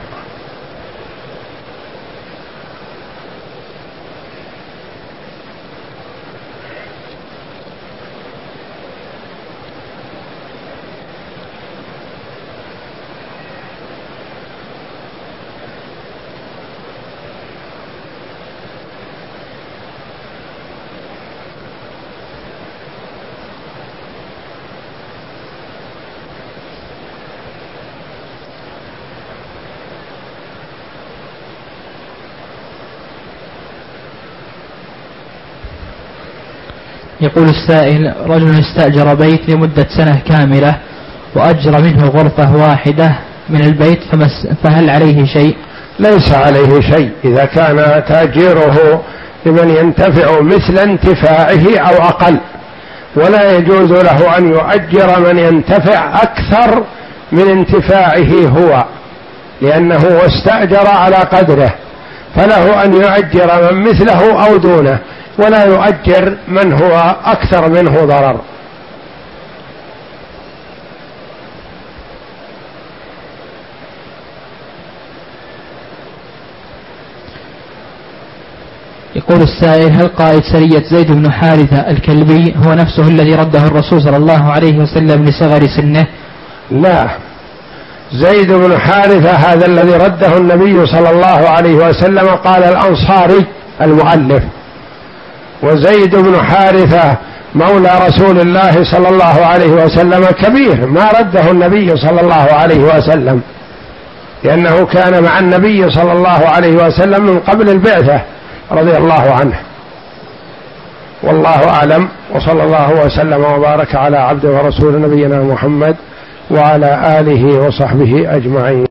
يقول السائل: رجل استأجر بيت لمدة سنة كاملة وأجر منه غرفة واحدة من البيت فهل عليه شيء؟ ليس عليه شيء إذا كان تأجيره لمن ينتفع مثل انتفاعه أو أقل، ولا يجوز له أن يؤجر من ينتفع أكثر من انتفاعه هو، لأنه استأجر على قدره، فله أن يؤجر من مثله أو دونه، ولا يؤجر من هو أكثر منه ضرر. يقول السائل: هل قائد سرية زيد بن حارثة الكلبي هو نفسه الذي رده الرسول صلى الله عليه وسلم لصغر سنه؟ لا، زيد بن حارثة هذا الذي رده النبي صلى الله عليه وسلم قال الأنصاري المؤلف، وزيد بن حارثة مولى رسول الله صلى الله عليه وسلم كبير ما رده النبي صلى الله عليه وسلم، لأنه كان مع النبي صلى الله عليه وسلم من قبل البعثة رضي الله عنه. والله أعلم، وصلى الله وسلم وبارك على عبده ورسول نبينا محمد وعلى آله وصحبه أجمعين.